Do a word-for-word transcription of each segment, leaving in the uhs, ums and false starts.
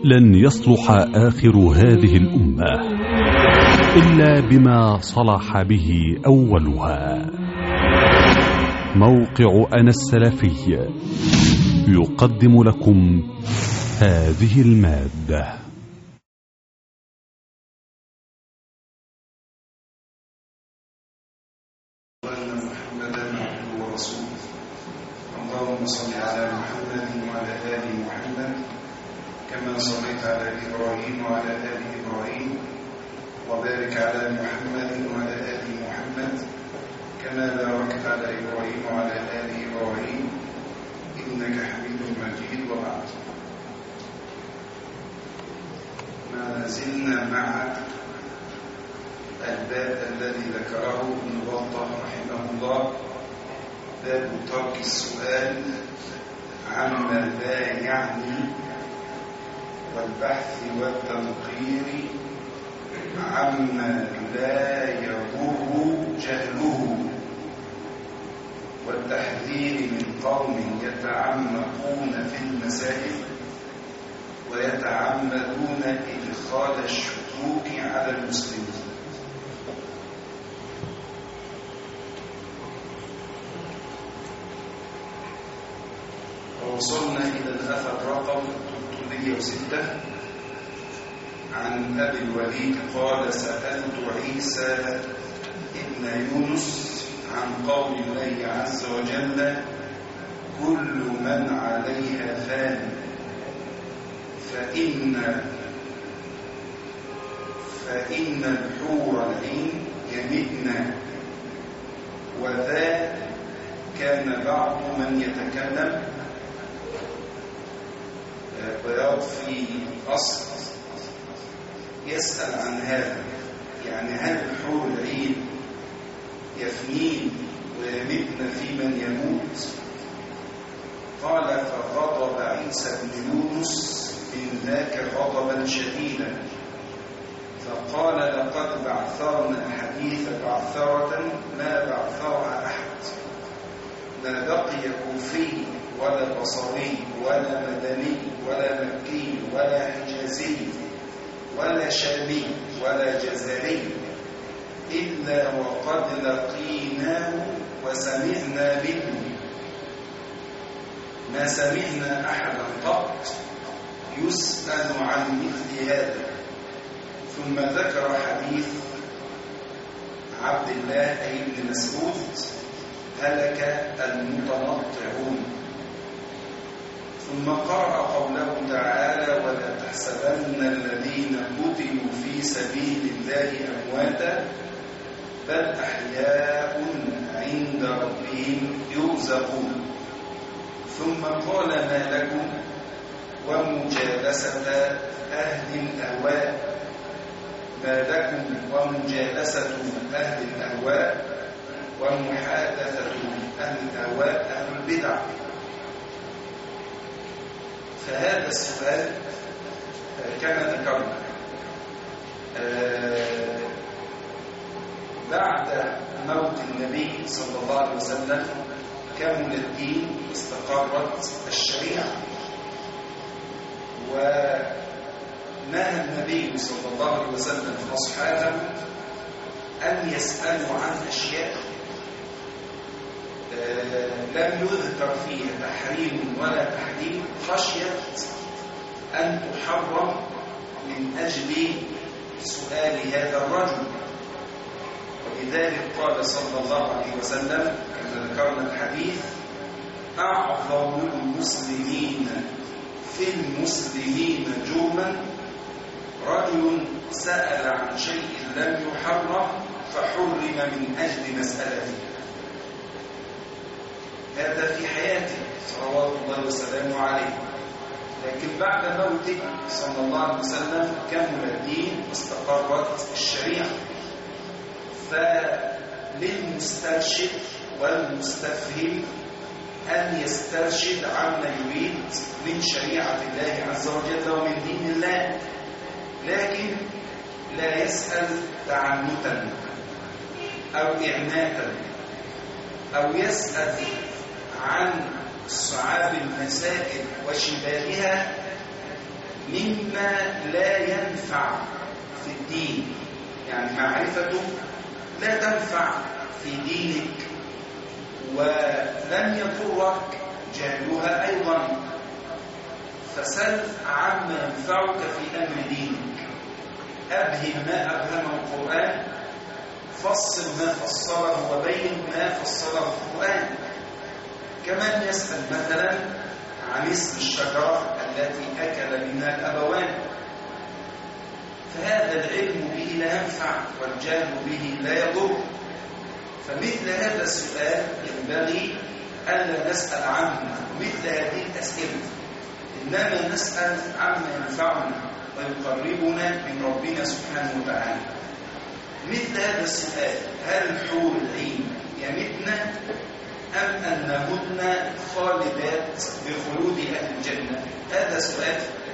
لن يصلح آخر هذه الأمة إلا بما صلح به أولها. موقع أنا السلفي يقدم لكم هذه المادة. وأن محمدا عبده ورسوله. اللهم صل على محمد وعلى آل محمد كما صليت على إبراهيم وعلى آل إبراهيم، وبارك على محمد وعلى آل محمد كما باركت على إبراهيم وعلى آل إبراهيم إنك حميد مجيد. وبعد، ما زلنا مع الباب الذي ذكره ابن بطة رحمه الله، باب ترك السؤال عما لا يعني والبحث والتنقير عما لا يضر جهله، والتحذير من قوم يتعمقون في المسائل ويتعمدون إدخال الشكوك على المسلمين. ووصلنا إلى الأثر رقم ثلاثمائة وستة عن أبي الوليد قال: سألت عيسى ابن يونس عن قول الله عز وجل: كل من عليها فان فإن فإن الحور العين يمتن. وذا كان بعض من يتكلم بياض في أصل يسأل عن هذا، يعني هل الحور العين يفنين ويمتن في من يموت؟ قال: فغضب عيسى بن يونس من ذاك غضبا شديدا، فقال: لقد بعثرنا حديث بعثرة ما بعثرها أحد، ما بقي كوفي ولا بصري ولا مدني ولا مكي ولا حجازي ولا شامي ولا جزري إلا وقد لقيناه وسمعنا منه، ما سمعنا أحدا قط يسأل عن مثل هذا. ثم ذكر حديث عبد الله أي ابن مسعود: هلك المتنطعون. ثم قرأ قوله تعالى: ولا تحسبن الذين قتلوا في سبيل الله أمواتا بل أحياء عند ربهم يرزقون. ثم قال: ما لكم ومجالسة أهل الأهواء ما لكم ومجالسة أهل الأهواء ومحادثة أهل الأهواء أهل البدع. فهذا السؤال كما ذكرنا بعد موت النبي صلى الله عليه وسلم كمل الدين واستقرت الشريعة، ونهى النبي صلى الله عليه وسلم أصحابه أن يسألوا عن أشياء لم يذكر فيها تحريم ولا تحليل، خشية أن تحرم من أجل سؤال هذا الرجل. ولذلك قال صلى الله عليه وسلم كما ذكرنا الحديث: أعظم المسلمين في المسلمين جرما رجل سأل عن شيء لم يحرم فحرم من أجل مسألته. هذا في حياته صلوات الله وسلامه عليه، لكن بعد موته صلى الله عليه وسلم كمل الدين واستقرت الشريعة. فللمسترشد والمستفهم أن يسترشد عما يريد من شريعة الله عز وجل ومن دين الله، لكن لا يسأل تعنتا أو إعناتا أو يسأل عن صعاب المسائل وشبابها مما لا ينفع في الدين، يعني معرفته لا تنفع في دينك، ولن يضرك جهلها أيضا، فسل عما ينفعك في أمر دينك. أبهم ما أبهم القرآن، فصل ما فصله وبين ما فصله القرآن. كمان يسأل مثلا عن اسم الشجرة التي أكل منها الأبوان، فهذا العلم به لا ينفع والجهل به لا يضر. فمثل هذا السؤال ينبغي ألا نسأل عنه مثل هذه الأسئلة، إنما نسأل عما ينفعنا ويقربنا من ربنا سبحانه وتعالى. مثل هذا السؤال: هل حور العين يمتن أم أنهن خالدات بخلود أهل الجنة؟ هذا سؤال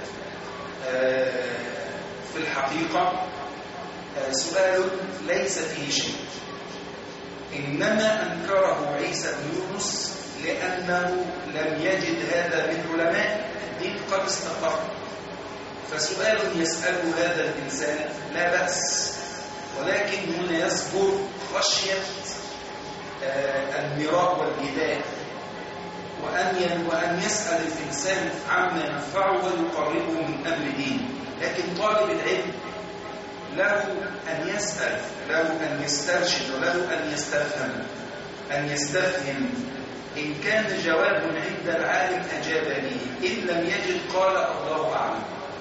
في الحقيقة سؤال ليس فيه شيء، إنما أنكره عيسى بن يونس لأنه لم يجد هذا من علماء الدين قد استقر. فسؤال يسأله هذا الإنسان لا بأس، ولكن هنا يذكر خشية المراء والجدال، وأن وأن يسأل الإنسان عما ينفعه ويقربه من أمر دينه. لكن طالب العلم له أن يسأل، له أن يسترشد، وله أن يستفهم أن يستفهم إن كان جواب عند العالم أجاب به، إن لم يجد قال الله أعلم.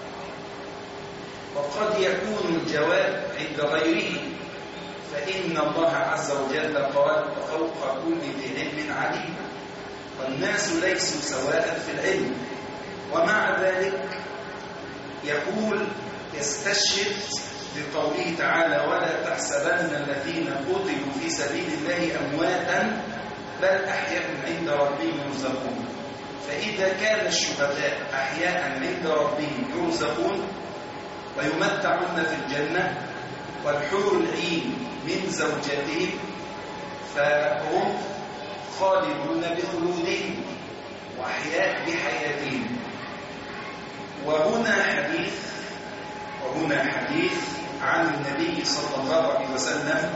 وقد يكون الجواب عند غيره، فإن الله عز وجل قال: وفوق كل ذي علم عليم. والناس ليسوا سواء في العلم، ومع ذلك يقول يستشهد بقوله تعالى: ولا تحسبن الذين قتلوا في سبيل الله أمواتا بل أحياء عند ربهم يرزقون. فإذا كان الشهداء أحياء عند ربهم يرزقون ويمتعون في الجنة، والحور العين من زوجتهم، فهم خالدون بخلودهم وأحياء بحياتهم. وهنا حديث وهنا حديث عن النبي صلى الله عليه وسلم،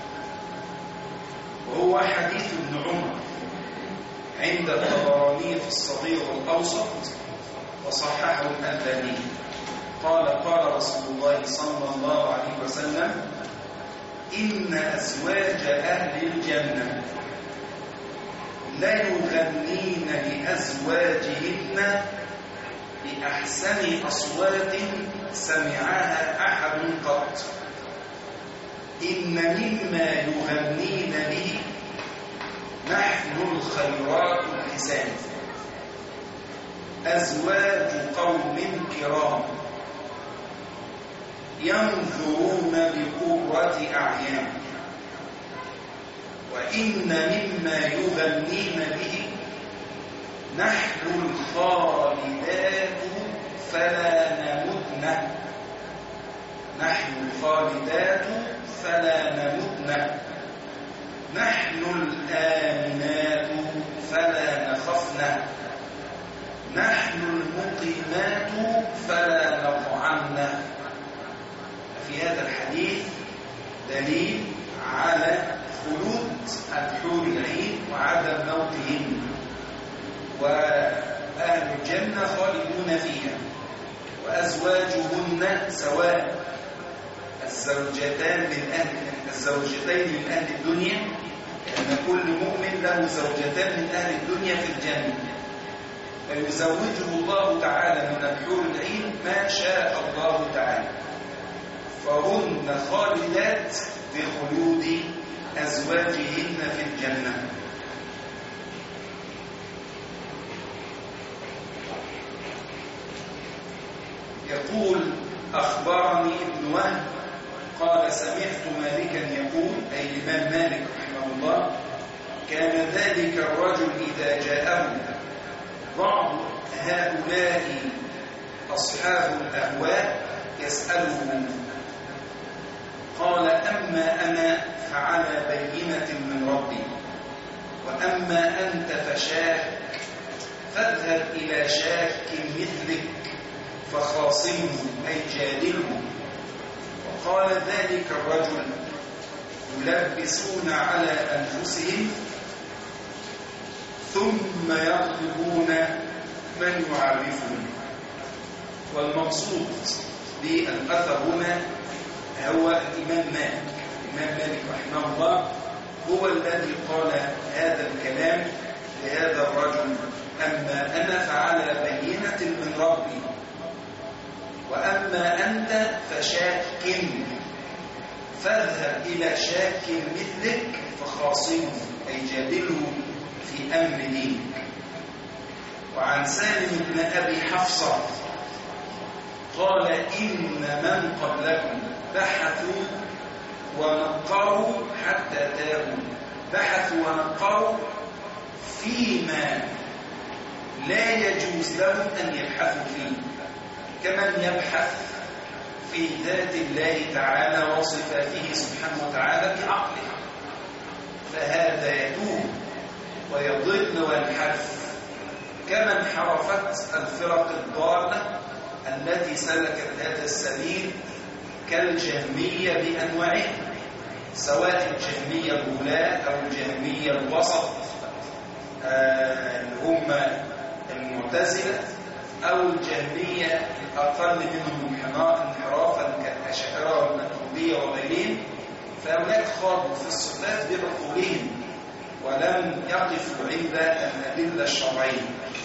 وهو حديث ابن عمر عند الطبراني في الصغير والأوسط وصححه الألباني. قال: قال رسول الله صلى الله عليه وسلم: إن أزواج أهل الجنة لا يغنين لأزواجهن بأحسن أصوات سمعها أحد قط، إن مما يغنين به نحن الخيرات الحسان، أزواج قوم كرام ينظرون بقرة أعين، وإن مما يغنين به نحن الخالدات فلا نمتن، نحن الخالدات فلا نمتن، نحن الآمنات فلا نخفن، نحن المقيمات فلا نطعن. في هذا الحديث دليل على خلود الحور العين وعدم موتهن، وأهل الجنة خالدون فيها، وأزواجهن سواء، الزوجتان من أهل الزوجتين من أهل الدنيا، لأن كل مؤمن له زوجتان من أهل الدنيا في الجنة، فيزوجه الله تعالى من الحور العين ما شاء الله تعالى، فهن خالدات بخلود أزواجهن في الجنة. يقول: أخبرني ابن وهب قال: سمعت مالكا يقول، أي الإمام مالك رحمه الله: كان ذلك الرجل إذا جاءه بعض هؤلاء أصحاب الأهواء يسألهم، قال: أما أنا فعلى بينة من ربي، وأما أنت فشاك، فاذهب إلى شاك مثلك فخاصمه أي جادله. وقال ذلك الرجل يلبسون على أنفسهم ثم يطلبون من يعرفهم. والمقصود بالأثر هنا هو الإمام مالك. الإمام مالك رحمه الله هو الذي قال هذا الكلام لهذا الرجل: أما أنا فعلى بينة من ربي، وأما أنت فشاك، فاذهب إلى شاك مثلك فخاصمه أي جادله في أمر دينك. وعن سالم بن أبي حفصة قال: إن من قبلكم بحثوا ونقروا حتى تابوا. بحثوا ونقروا فيما لا يجوز لهم أن يبحثوا فيه، كمن يبحث في ذات الله تعالى وصفاته سبحانه وتعالى بعقله، فهذا يتوب ويضل وينحرف، كما انحرفت الفرق الضالة التي سلكت هذا السبيل كالجهمية بأنواعها، سواء الجهمية الغلاة أو الجهمية الوسط اللي هم المعتزلة، أو الجهمية الأقل منهم انحرافا كالأشاعرة والماتريدية وغيرهم. فهؤلاء خاضوا في الصفات بعقولهم ولم يقفوا عند الأدلة الشرعية.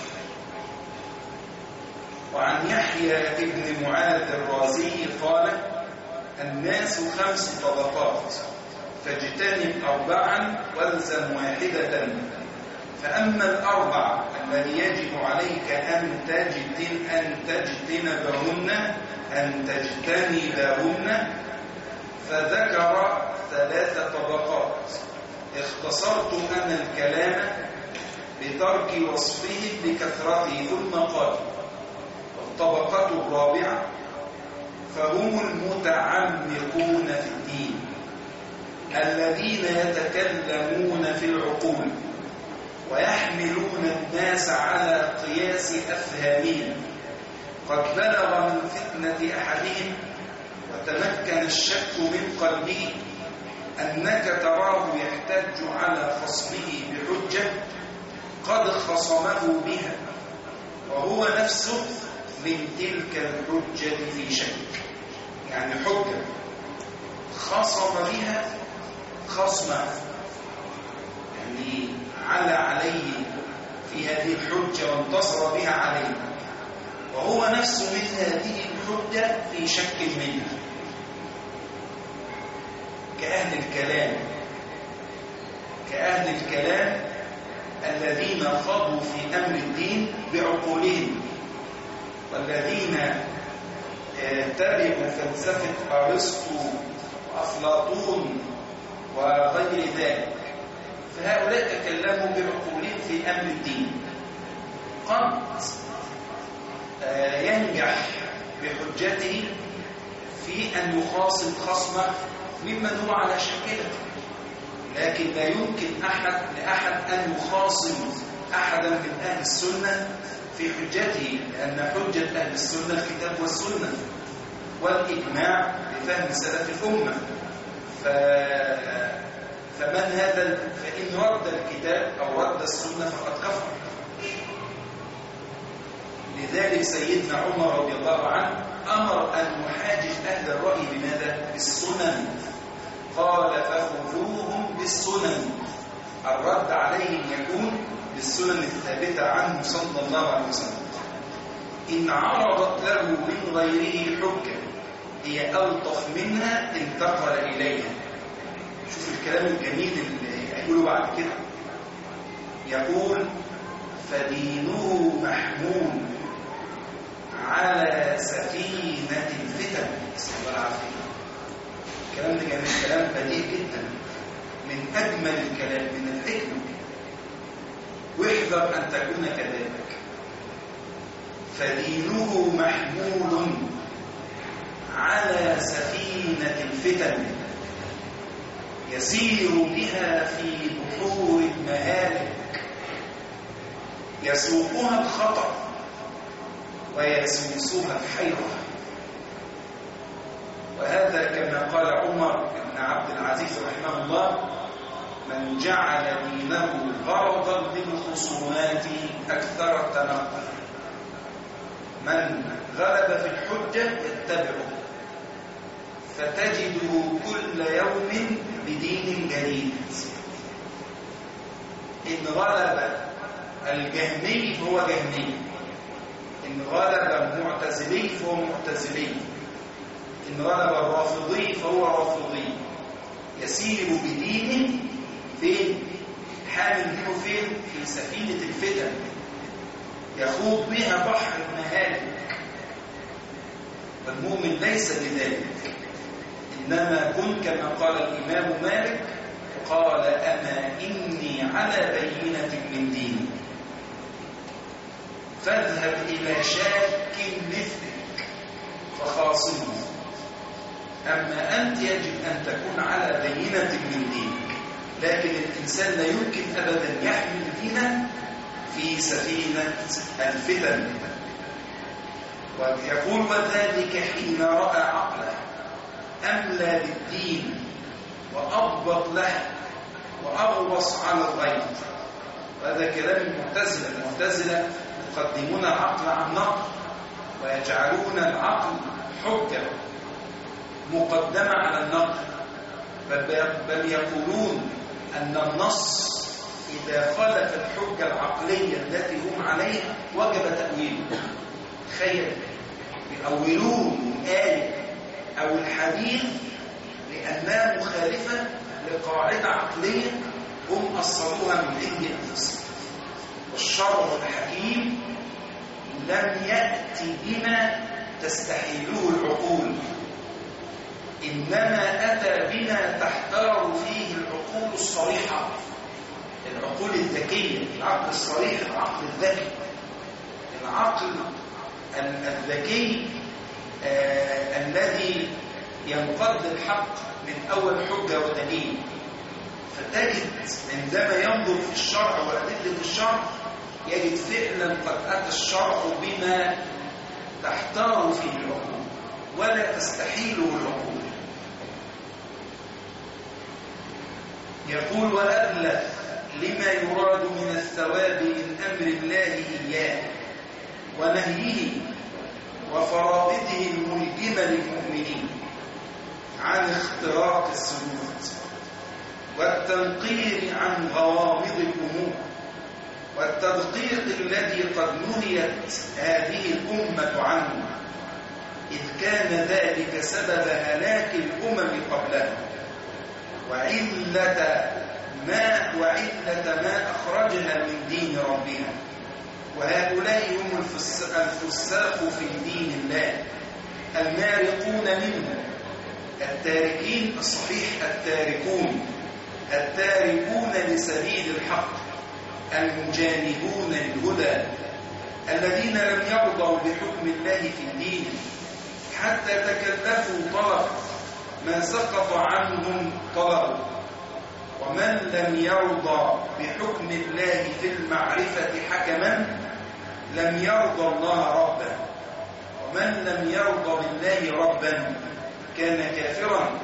وعن يحيى بن معاذ الرازي قال: الناس خمس طبقات، فاجتنب أربعا والزم واحدة. فأما الأربع الذي يجب عليك أن تجتن أن تجتنبهن أن تجتنبهن فذكر ثلاث طبقات. اختصرت أنا الكلام بترك وصفه بكثرته، ثم قال: الطبقة الرابعة فهم المتعمقون في الدين الذين يتكلمون في العقول ويحملون الناس على قياس أفهامهم، قد بلغ من فتنة أحدهم وتمكن الشك من قلبه أنك تراه يحتج على خصمه بحجة قد خصمه بها، وهو نفسه من تلك الحجة في شك. يعني حجة خصم بها خصمه، يعني على عليه في هذه الحجة وانتصر بها عليه، وهو نفسه من هذه الحجة في شك منها، كأهل الكلام كأهل الكلام الذين خاضوا في أمر الدين بعقولهم، والذين تبعوا فلسفة أرسطو وأفلاطون وغير ذلك، فهؤلاء تكلموا بعقولهم في أمر الدين. قد ينجح بحجته في أن يخاصم خصمه ممن هو على شكله، لكن لا يمكن أحد لأحد أن يخاصم أحدا من أهل السنة في حجته، لأن حجة أهل السنة الكتاب والسنة والإجماع بفهم سلف الأمة. ف... فمن هذا فإن رد الكتاب أو رد السنة فقد كفر. لذلك سيدنا عمر رضي الله عنه أمر أن يحاجج أهل الرأي بماذا؟ بالسنن. قال: فخذوهم بالسنن. الرد عليهم يكون بالسنن الثابتة عنه صلى الله عليه وسلم. إن عرضت له من غيره حجة هي ألطف منها انتقل إليها. شوف الكلام الجميل اللي هيقوله بعد كده، يقول: فدينه محمول على سفينة الفتن. نسأل الله العافية. الكلام ده جميل، كلام بديع جدا، من أجمل الكلام، من الحكمة. واحذر أن تكون كذلك. فدينه محمول على سفينة الفتن يسير بها في بحور المهالك، يسوقها الخطر ويسوسها الحيرة. وهذا كما قال عمر بن عبد العزيز رحمه الله: من جعل دينه غرضا للخصومات أكثر التنقل. من غلب في الحجة يتبعه، فتجده كل يوم بدين جديد. إن غلب الجهمي فهو جهمي، إن غلب المعتزلي فهو معتزلي، إن غلب الرافضي فهو رافضي. يسير بدينه فين؟ حامل دينه فين؟ في سفينة الفتن يخوض بها بحر المهالك. والمؤمن ليس بذلك، إنما كن كما قال الإمام مالك: قال أما إني على بينة من ديني، فاذهب إلى شاك مثلك فخاصمه. أما أنت يجب أن تكون على بينة من دينك، لكن الإنسان لا يمكن أبدا يحمل دينه في سفينة الفتن. ويقول: وذلك حين رأى عقله أملى بالدين وأضبط له وأغوص على الغيب. وهذا كلام المعتزلة. المعتزلة يقدمون العقل عن النقل، ويجعلون العقل حجة مقدمة على النقل، بل يقولون أن النص إذا خالف الحجة العقلية التي هم عليها وجب تأويله. تخيل، يؤولون الآية أو الحديث لأنها مخالفة لقاعدة عقلية هم أصلوها من عند أنفسهم. والشرع الحكيم لم يأتي بما تستحيله العقول، إنما أتى بما تحتار فيه العقول الصريحة، العقول الذكية، العقل الصريح، العقل الذكي. العقل الذكي آه الذي ينقض الحق من أول حجة ودليل. فتجد عندما ينظر في الشرع وأدلة الشرع يجد فعلا قد أتى الشرع بما تحتار فيه العقول ولا تستحيله العقول. يقول: وأبلغ لما يراد من الثواب من أمر الله إياه ونهيه وفرائضه الملجمة للمؤمنين عن اختراق السجود والتنقير عن غوامض الأمور والتدقيق الذي قد نهيت هذه الأمة عنه، إذ كان ذلك سبب هلاك الأمم قبلها وعلة ما وعلة ما أخرجها من دين ربها. وهؤلاء هم الفساق في دين الله المارقون منه، التاركين الصحيح، التاركون التاركون لسبيل الحق، المجانبون للهدى، الذين لم يرضوا بحكم الله في الدين حتى تكلفوا طلب ما سقط عنهم طلبوا. ومن لم يرضى بحكم الله في المعرفة حكما لم يرضى الله ربا، ومن لم يرضى بالله ربا كان كافرا.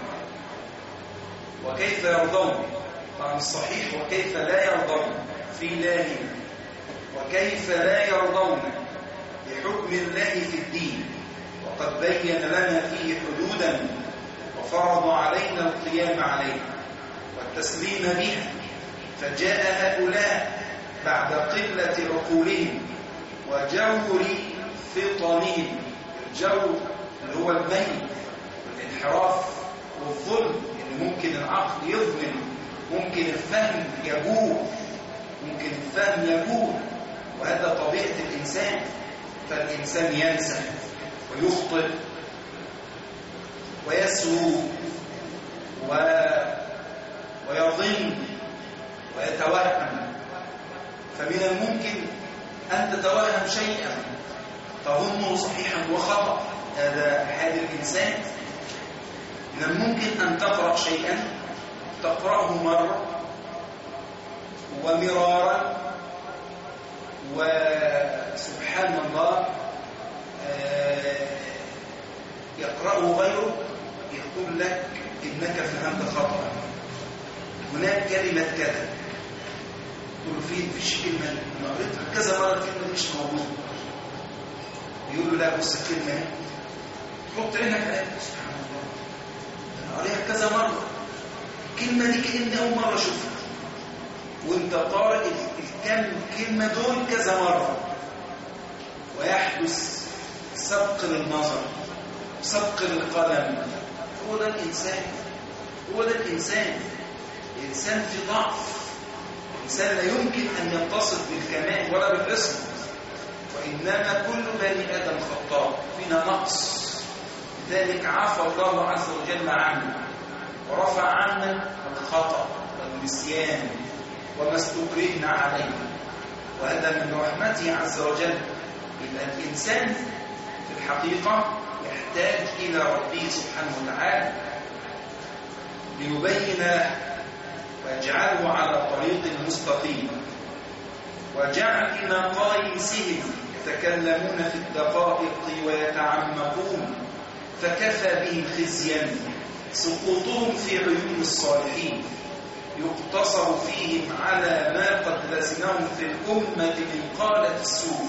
وكيف يرضون؟ طبعا الصحيح وكيف لا يرضون في الله، وكيف لا يرضون بحكم الله في الدين وقد بين لنا فيه حدودا وفرض علينا القيام عليها والتسليم بها. فجاء هؤلاء بعد قلة عقولهم وجور فطنهم، الجور اللي هو الميل والانحراف والظلم، اللي ممكن العقل يظلم، ممكن الفهم يجور، ممكن الفهم يجور، وهذا طبيعة الإنسان. فالإنسان ينسى ويخطئ ويسهو و... ويظن ويتوهم. فمن الممكن أن تتوهم شيئا تظنه صحيحا وخطأ، هذا حال الإنسان. من الممكن أن تقرأ شيئا تقرأه مرة ومرارا وسبحان الله يقرأه غيره يقول لك إنك فهمت خطأ، هناك كلمة كذا، تقول له فين فيش كلمة، أنا قريتها كذا مرة الكلمة دي مش موجودة. يقول له لا بص الكلمة اهي، تحط عينك عليها، سبحان الله أنا قريتها كذا مرة، الكلمة دي كأني أول مرة أشوفها، وأنت قارئ الكم كلمة دول كذا مرة، ويحدث سبق للنظر سبق للقلم. هو ده الإنسان، هو ده الإنسان. الإنسان في ضعف، الإنسان لا يمكن أن يتصف بالكمال ولا بالحسن، وإنما كل بني آدم خطاء، فينا نقص، لذلك عفى الله عز وجل عنا ورفع عنا الخطأ والنسيان وما استكرهنا عليه، وهذا من رحمته عز وجل. إذا الإنسان في الحقيقة يحتاج إلى ربه سبحانه وتعالى ليبين ويجعله على طريق مستقيم، وجعل مقاييسهم يتكلمون في الدقائق ويتعمقون، فكفى بهم خزيا سقوطهم في عيون الصالحين، يقتصر فيهم على ما قد لزمهم في الأمة من قالة السوء،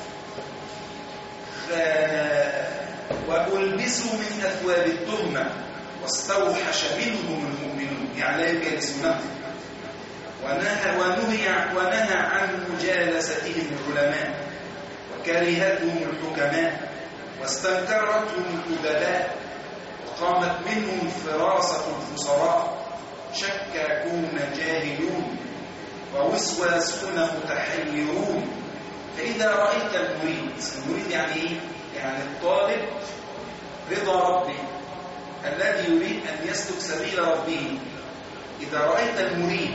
وألبسوا من أثواب التهمة واستوحش منهم المؤمنون، يعني لا يجالسونهم، ونهى, ونهي, ونهى عن مجالستهم العلماء، وكرهتهم الحكماء، واستنكرتهم الأدباء، وقامت منهم فراسة الفصراء، شكاكون جاهلون، ووسواسون متحيرون. فإذا رأيت المريد، المريد يعني إيه؟ يعني الطالب رضا ربه الذي يريد أن يسلك سبيل ربه، إذا رأيت المريد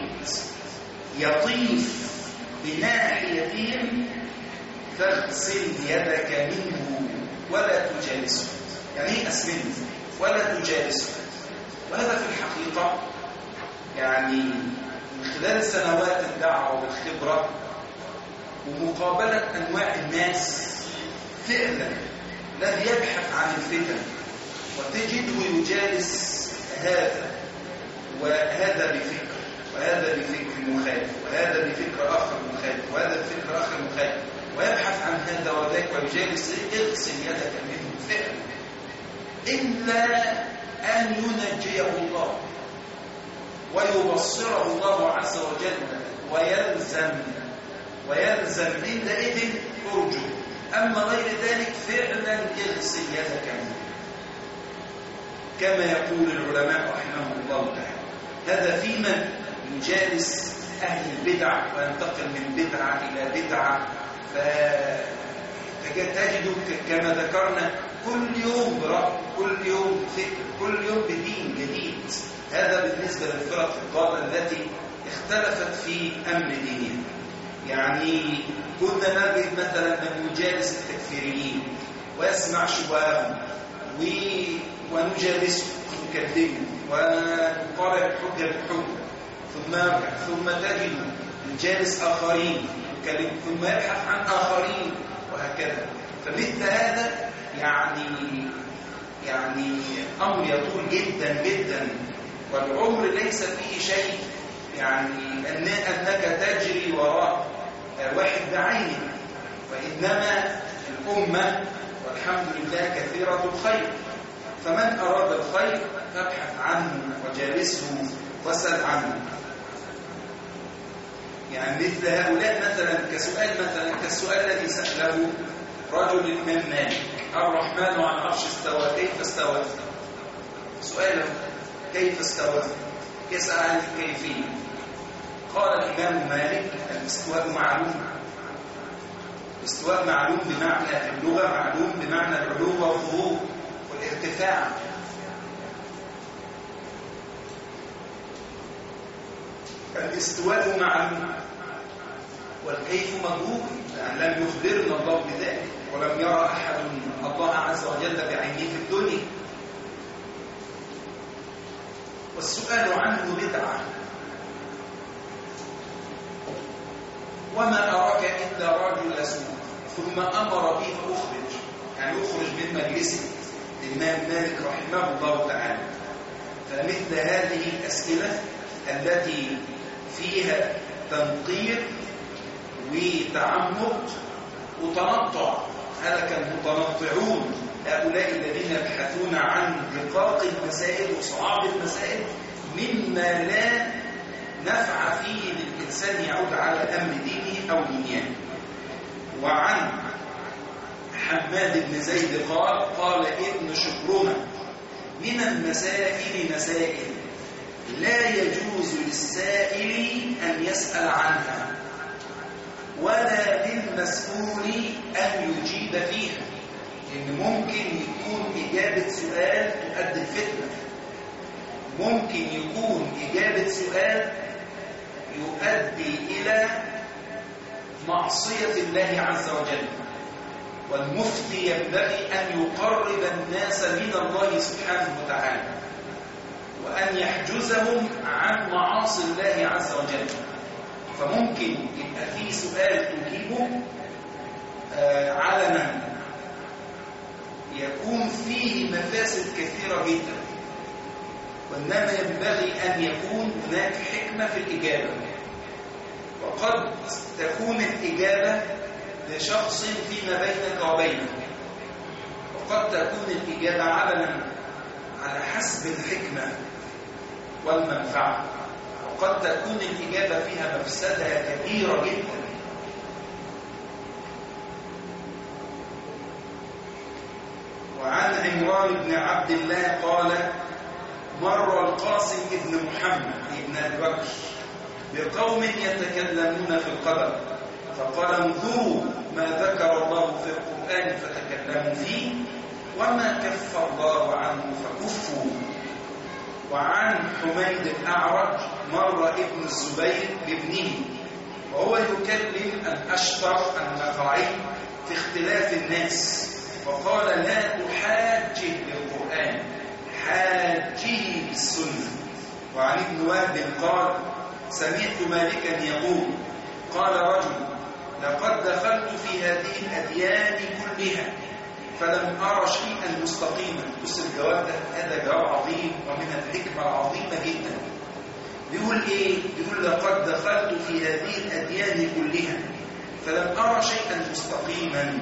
يطيف بناحيتهم فاغسل يدك منه ولا تجالسه. يعني ايه أسلم ولا تجالسه؟ وهذا في الحقيقة يعني من خلال سنوات الدعوة والخبرة ومقابلة أنواع الناس فعلا الذي يبحث عن الفتن وتجده يجالس هذا وهذا بفكر وهذا بفكر مخالف وهذا بفكر آخر مخالف وهذا بفكر آخر مخالف، ويبحث عن هذا وذاك ويجالس. اغسل يدك منه فعلا، إلا أن ينجيه الله ويبصره الله عز وجل ويلزم ويلزم عندئذ فرجه. أما غير ذلك فعلا اغسل يدك منه، كما يقول العلماء رحمهم الله تعالى. هذا في من يجالس أهل البدع وينتقل من بدعة إلى بدعة، فتجد كما ذكرنا كل يوم برأي، كل يوم فكر، كل يوم بدين جديد. هذا بالنسبة للفرق الضالة التي اختلفت في أمر دينها. يعني كنا نجد مثلا من يجالس التكفيريين ويسمع شبههم ونجالسه ونكلمه ونقارع الحجة بالحجة، ثم يرجع، ثم تجد الجالس آخرين يكلم، ثم يبحث عن آخرين، وهكذا. فمثل هذا يعني يعني أمر يطول جدا جدا، والعمر ليس فيه شيء يعني أن أنك تجري وراء واحد بعينه، وإنما الأمة والحمد لله كثيرة الخير، فمن أراد الخير فابحث عنه وجالسه واسأل عنه. يعني مثل هؤلاء مثلا كسؤال مثلا كالسؤال الذي سأله رجل الإمام مالك: الرحمن على العرش استوى، كيف استوى؟ سؤاله كيف استوى؟ يسأل عن الكيفية. قال الإمام مالك: الاستواء معلوم. الاستواء معلوم بمعنى في اللغة معلوم بمعنى العلو والظهور والارتفاع. الاستواء معلوم والكيف مجهول، لأن لم يخبرنا الله بذلك، ولم يرى أحد الله عز وجل بعينه في الدنيا. والسؤال عنه بدعة، وما أراك إلا رجل سوء، ثم أمر به فأخرج، يعني أخرج من مجلسه الإمام مالك رحمه الله تعالى. فمثل هذه الأسئلة التي فيها تنقير وتعمق وتنطع، هلك المتنطعون، هؤلاء الذين يبحثون عن دقاق المسائل وصعاب المسائل مما لا نفع فيه للإنسان يعود على أمر دينه أو دنياه. وعن حماد بن زيد قال قال ابن شبرمة: من المسائل مسائل لا يجوز للسائل أن يسأل عنها ولا للمسؤول أن يجيب فيها، لأن ممكن يكون إجابة سؤال تؤدي الفتنة، ممكن يكون إجابة سؤال يؤدي إلى معصية الله عز وجل، والمفتي ينبغي أن يقرب الناس من الله سبحانه وتعالى وأن يحجزهم عن معاصي الله عز وجل. فممكن يبقى في سؤال تجيبه آه علنا يكون فيه مفاسد كثيرة جدا، وإنما ينبغي أن يكون هناك حكمة في الإجابة. وقد تكون الإجابة لشخص فيما بينك وبينه، وقد تكون الإجابة علنا على حسب الحكمة والمنفعة، وقد تكون الإجابة فيها مفسدة كبيرة جدا. وعن عمران بن عبد الله قال: مر القاسم بن محمد بن أبي بكر بقوم يتكلمون في القدر، فقال: انظروا ما ذكر الله في القرآن فتكلموا فيه، وما كف الله عنه فكفوا. وعن حميد الأعرج: مر ابن الزبير بابنه وهو يكلم الأشطر النخعي في اختلاف الناس، فقال: لا تحاجه بالقرآن، حاجه بالسنة. وعن ابن وهب قال: سمعت مالكا يقول: قال رجل: لقد دخلت في هذه الأديان كلها فلم أرى شيئا مستقيما. بص الجواب ده، هذا جواب عظيم ومن الحكمة العظيمة جدا. بيقول إيه؟ بيقول: لقد دخلت في هذه الأديان كلها فلم أرى شيئا مستقيما.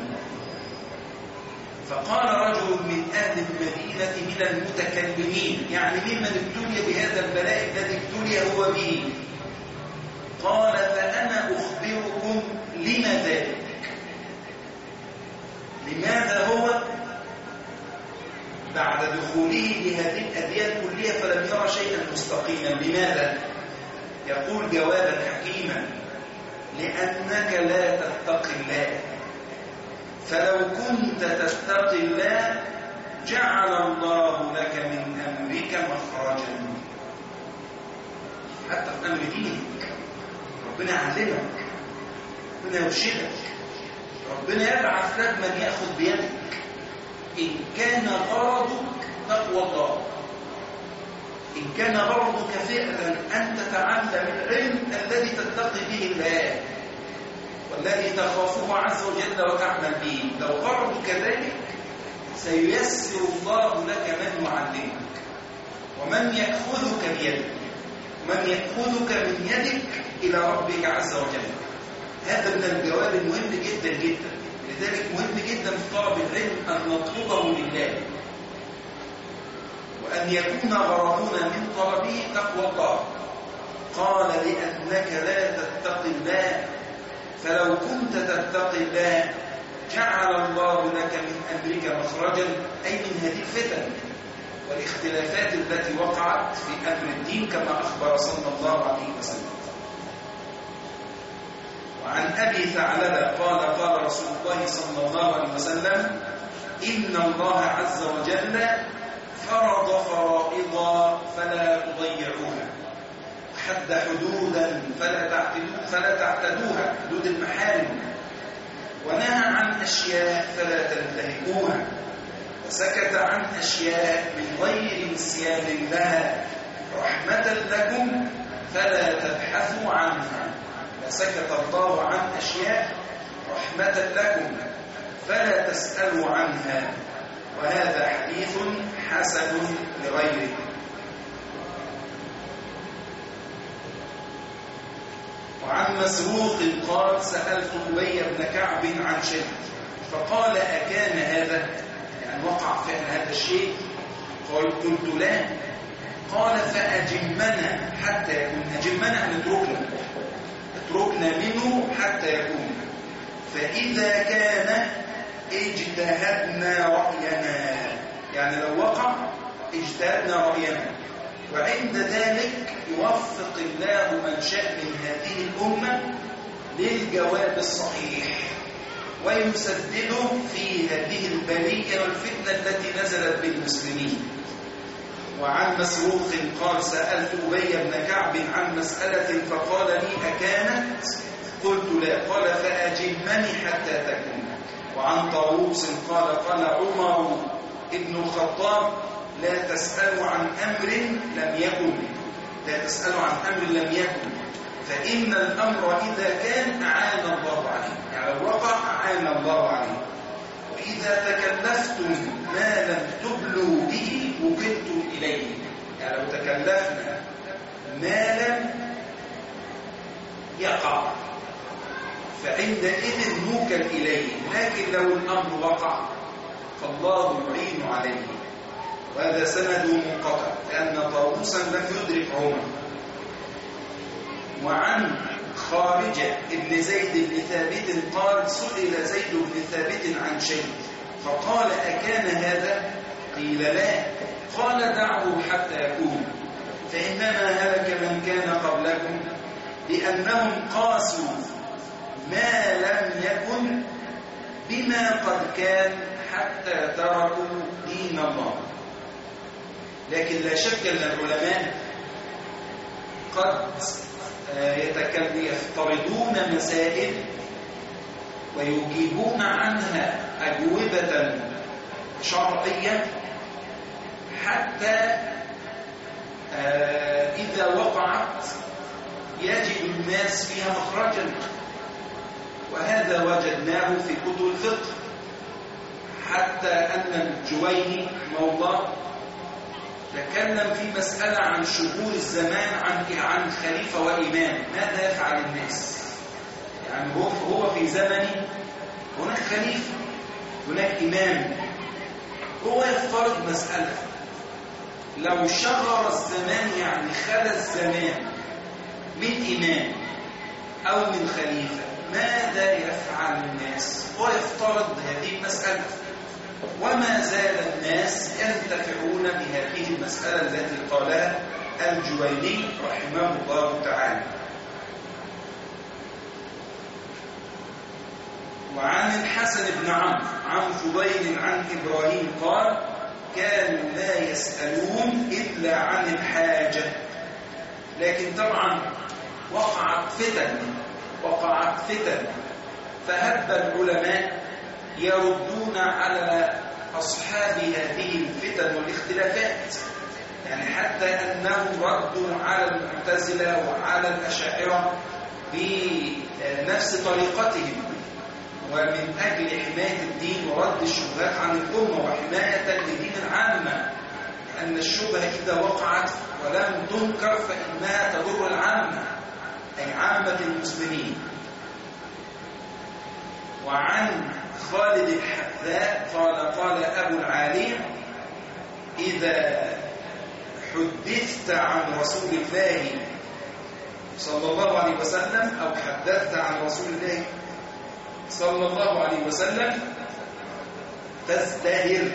فقال رجل من أهل المدينة من المتكلمين، يعني ممن ابتلي بهذا البلاء الذي ابتلي هو به، قال: فأنا أخبركم لما ذلك. لماذا هو بعد دخوله لهذه الأديان كلها فلم يرى شيئا مستقيما؟ لماذا؟ يقول جوابا حكيما: لأنك لا تتقي الله، فلو كنت تتقي الله جعل الله لك من أمرك مخرجا. حتى في أمر دينك ربنا يعلمك، ربنا يرشدك، ربنا يبعث لك من يأخذ بيدك إن كان غرضك تقوى الله، إن كان غرضك فعلا أن تتعلم العلم الذي تتقي به الله والذي تخافه عز وجل وتعمل به. لو غرضك ذلك سييسر الله لك من يعلمك ومن يأخذك بيدك، من يأخذك من يدك إلى ربك عز وجل. هذا من الجواب المهم جدا جدا. لذلك مهم جدا في طلب العلم أن نطلبه لله، وأن يكون غرضنا من طلبه تقوى الله. قال: لأنك لا تتقي الله، فلو كنت تتقي الله جعل الله لك من أمرك مخرجا، أي من هذه الفتن والاختلافات التي وقعت في أمر الدين كما أخبر صلى الله عليه وسلم. وعن أبي ثعلبة قال: قال رسول الله صلى الله عليه وسلم: إن الله عز وجل فرض فرائض فلا تضيعوها، حد حدودا فلا تعتدوها فلا تعتدوها حدود المحارم، ونهى عن أشياء فلا تنتهكوها، وسكت عن أشياء من غير نسيان لها رحمة لكم فلا تبحثوا عنها. فسكت الله عن أشياء رحمة لكم فلا تسألوا عنها. وهذا حديث حسن لغيره. وعن مسروق قال سألت أبي بن كعب عن شيء فقال أكان هذا، يعني وقع فعل هذا الشيء؟ قال قلت لا. قال فأجمنا حتى يكون. أجمنا أن اتركنا اتركنا منه حتى يكون، فإذا كان اجتهدنا رأينا، يعني لو وقع اجتهدنا رأينا. وعند ذلك يوفق الله من شاء من هذه الأمة للجواب الصحيح ويسدده في هذه البلية والفتنة التي نزلت بالمسلمين. وعن مسروق قال سألت أبي بن كعب عن مسألة فقال لي أكانت؟ قلت لا. قال فأجمني حتى تكون. وعن طاووس قال قال عمر ابن الخطاب لا تسألوا عن أمر لم يكن، لا تسألوا عن أمر لم يكن، فإن الأمر إذا كان أعان الله عليه، يعني لو وقع أعان الله عليه. وإذا تكلفتم ما لم تبلوا به وكلتم إليه، يعني لو تكلفنا ما لم يقع فعندئذ نوكل إليه، لكن لو الأمر وقع فالله يعين عليه. وهذا سند منقطع لأن طاووسا لم يدرك عمر. وعن خارجة ابن زيد بن ثابت قال سئل زيد بن ثابت عن شيء فقال أكان هذا؟ قيل لا. قال دعه حتى يكون، فإنما هلك من كان قبلكم لأنهم قاسوا ما لم يكن بما قد كان حتى تركوا دين الله. لكن لا شك أن العلماء قد يفترضون مسائل ويجيبون عنها أجوبة شرعية حتى إذا وقعت يجد الناس فيها مخرجا، وهذا وجدناه في كتب الفقه، حتى أن الجويني رحمه الله تكلم في مسألة عن شهور الزمان عن عن خليفة وإمام، ماذا يفعل الناس؟ يعني هو هو في زمنه هناك خليفة هناك إمام، هو يفترض مسألة لو شغر الزمان يعني خلى الزمان من إمام أو من خليفة ماذا يفعل الناس؟ هو يفترض هذه المسألة، وما زال الناس ينتفعون بهذه المسألة التي قالها الجويني رحمه الله تعالى. وعن الحسن بن عمرو عن فضيل عن إبراهيم قال كانوا لا يسألون إلا عن الحاجة، لكن طبعا وقعت فتن وقعت فتن فهب العلماء يردون على أصحاب هذه الفتن والاختلافات، يعني حتى أنهم ردوا على المعتزلة وعلى الأشاعرة بنفس طريقتهم، ومن أجل حماية الدين ورد الشبهات عن الأمة وحماية لدين العامة، أن الشبهة إذا وقعت ولم تنكر فإنها تضر العامة أي عامة المسلمين. وعن خالد الحذاء قال قال أبو العالية إذا حدثت عن رسول الله صلى الله عليه وسلم أو حدثت عن رسول الله صلى الله عليه وسلم تستهر،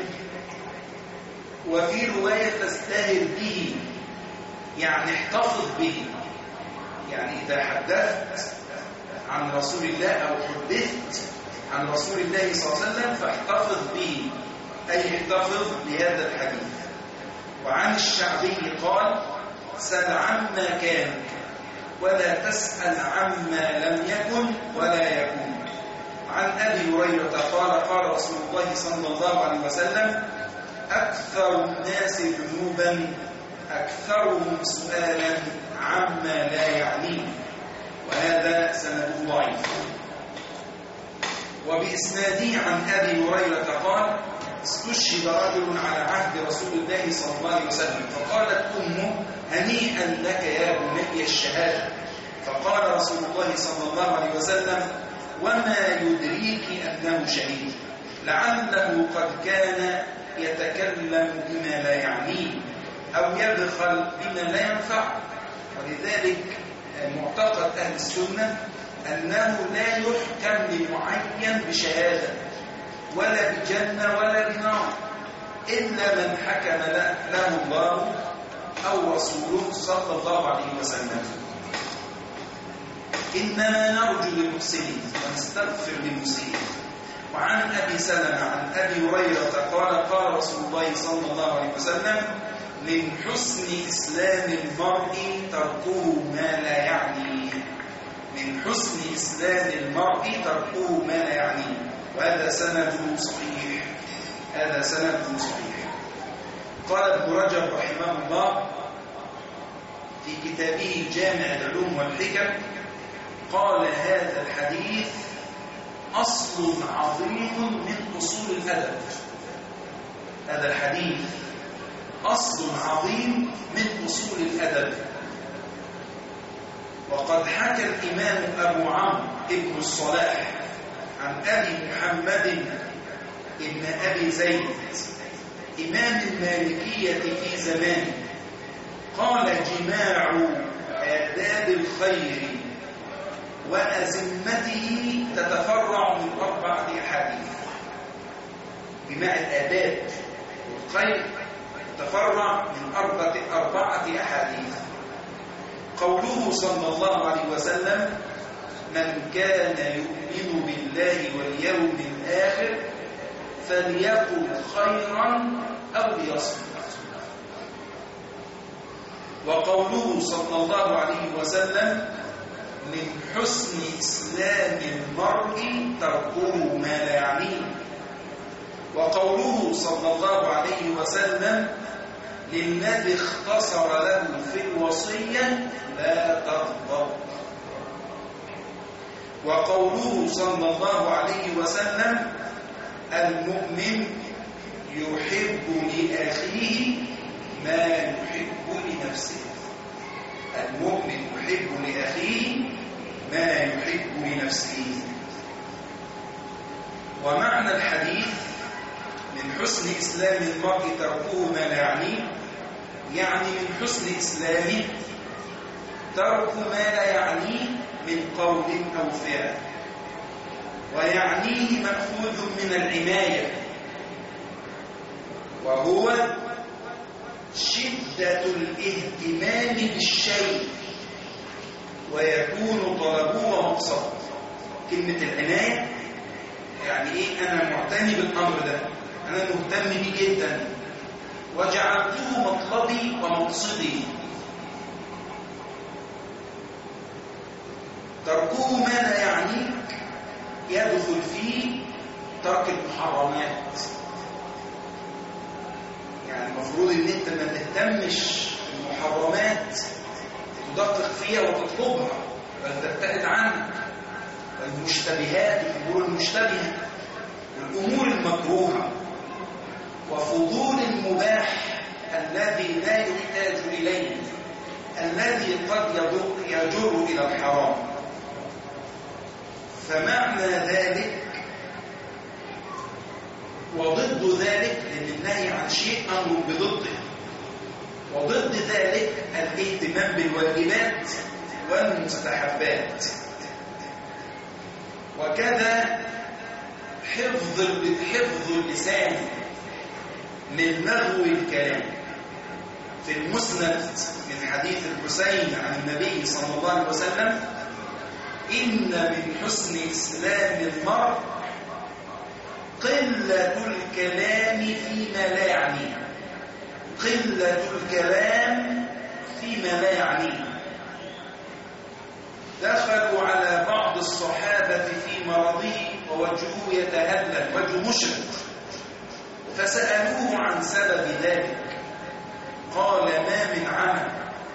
وفي رواية تستهر به يعني احتفظ به، يعني إذا حدثت عن رسول الله أو حدثت عن رسول الله صلى الله عليه وسلم فاحتفظ به أي احتفظ بهذا الحديث. وعن الشعبي قال سل عما كان ولا تسأل عما لم يكن ولا يكون. عن أبي هريرة قال قال رسول الله صلى الله عليه وسلم أكثر الناس ذنوبا أكثرهم سؤالا عما لا يعنيه، وهذا سند ضعيف. وبإسناده عن أبي هريرة قال استشهد رجل على عهد رسول الله صلى الله عليه وسلم، فقالت أمه: هنيئا لك يا بني الشهادة. فقال رسول الله صلى الله عليه وسلم: وما يدريك أنه شهيد، لعله قد كان يتكلم بما لا يعنيه أو يدخل بما لا ينفع. ولذلك معتقد أهل السنة أنه لا يحكم لمعين بشهادة ولا بجنة ولا بنار إلا من حكم له الله أو رسوله صلى الله عليه وسلم. إنما نرجو للمحسنين ونستغفر للمسيئين. وعن أبي سلمة عن أبي هريرة قال قال رسول الله صلى الله عليه وسلم: من حسن إسلام المرء تركه ما لا يعنيه. من حسن إسلام المرء تركه ما لا يعنيه. وهذا سند صحيح. هذا سند صحيح. قال ابن رجب رحمه الله في كتابه جامع العلوم والحكم، قال: هذا الحديث أصل عظيم من أصول الأدب. هذا الحديث أصل عظيم من أصول الأدب. وقد حكى الإمام أبو عمرو ابن الصلاح عن أبي محمد ابن أبي زيد إمام المالكية في زمانه، قال: جماع آداب الخير وأزمته تتفرع من أربعة أحاديث. جماع الآداب والخير تتفرع من أربعة أربعة أحاديث. قوله صلى الله عليه وسلم: من كان يؤمن بالله واليوم الآخر فليقل خيرا أو ليصمت. وقوله صلى الله عليه وسلم: من حسن إسلام المرء تركه ما لا يعنيه. وقوله صلى الله عليه وسلم: للذي اختصر له في الوصية لا تغضب. وقوله صلى الله عليه وسلم: المؤمن يحب لأخيه ما يحب لنفسه. المؤمن يحب لأخيه ما يحب لنفسه. ومعنى الحديث: من حسن إسلام المرء تركه ما لا يعنيه، يعني من حسن إسلامه ترك ما لا يعنيه من قول أو فعل. ويعنيه مأخوذ من العناية، وهو شدة الاهتمام بالشيء ويكون طلبه مقصد. كلمة العناية يعني إيه؟ أنا معتني بالأمر ده، أنا مهتم بيه جدا وجعلته مطلبي ومقصدي. تركه ما لا يعنيك يدخل فيه ترك المحرمات. يعني المفروض ان انت ما تهتمش بالمحرمات تدقق فيها وتطلبها، بل تبتعد عنها. المشتبهات، الامور المشتبهه، الامور المكروهه، وفضول المباح الذي لا يحتاج اليه، الذي قد يجر الى الحرام. فمعنى ذلك وضد ذلك، لأن النهي عن شيء أمر بضده، وضد ذلك الاهتمام بالواجبات والمستحبات. وكذا حفظ حفظ اللسان من لغو الكلام. في المسند من حديث الحسين عن النبي صلى الله عليه وسلم: إن من حسن إسلام المرء قلة الكلام فيما لا يعنيه. قلة الكلام فيما لا يعنيه. دخلوا على بعض الصحابة في مرضه ووجهه يتهلل، وجه مشرق، فسألوه عن سبب ذلك. قال: ما من عمل